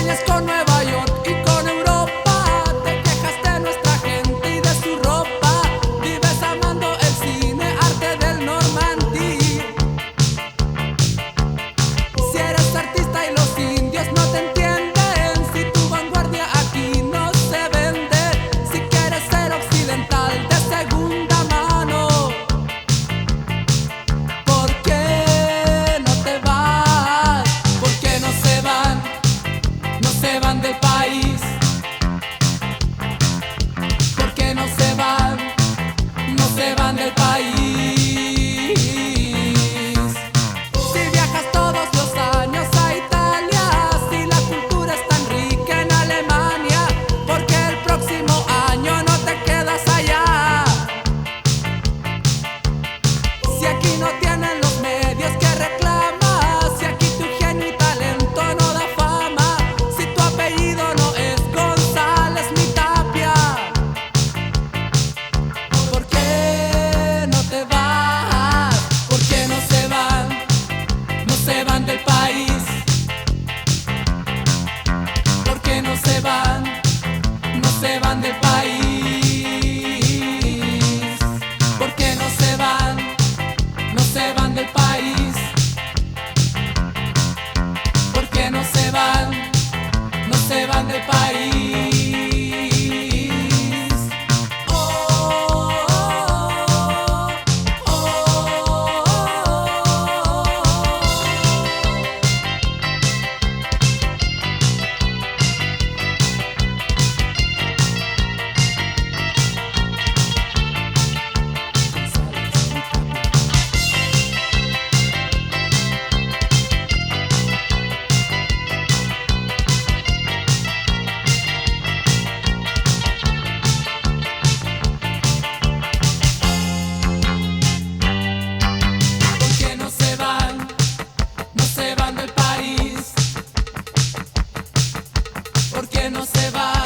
Sueñas con Nueva York y con Europa, te quejas de nuestra gente y de su ropa. Vives amando el cine, arte del Normandí. Si eres artista y los indios no te entienden, si tu vanguardia aquí no se vende, si quieres ser occidental de segunda mano, ¿por qué no te vas? ¿Por qué no se van? No se van del país. ¿Por qué no se van? No se van del país. Si viajas todos los años a Italia, si la cultura es tan rica en Alemania, ¿por qué el próximo año no te quedas allá? Si aquí no tienen los medios que reclamas, si aquí tu genio y talento no da fama, si tu apellido no es González ni Tapia, ¿por qué no te vas? ¿Por qué no se van? No se van del país. ¿Por qué no se van? No se van del país. ¿Por qué no se van? No se van del país. ¿Por qué no se van? No se van del país. Oh, oh, oh, oh. ¿Por qué no se van? No se van del país. ¿Por qué no se van?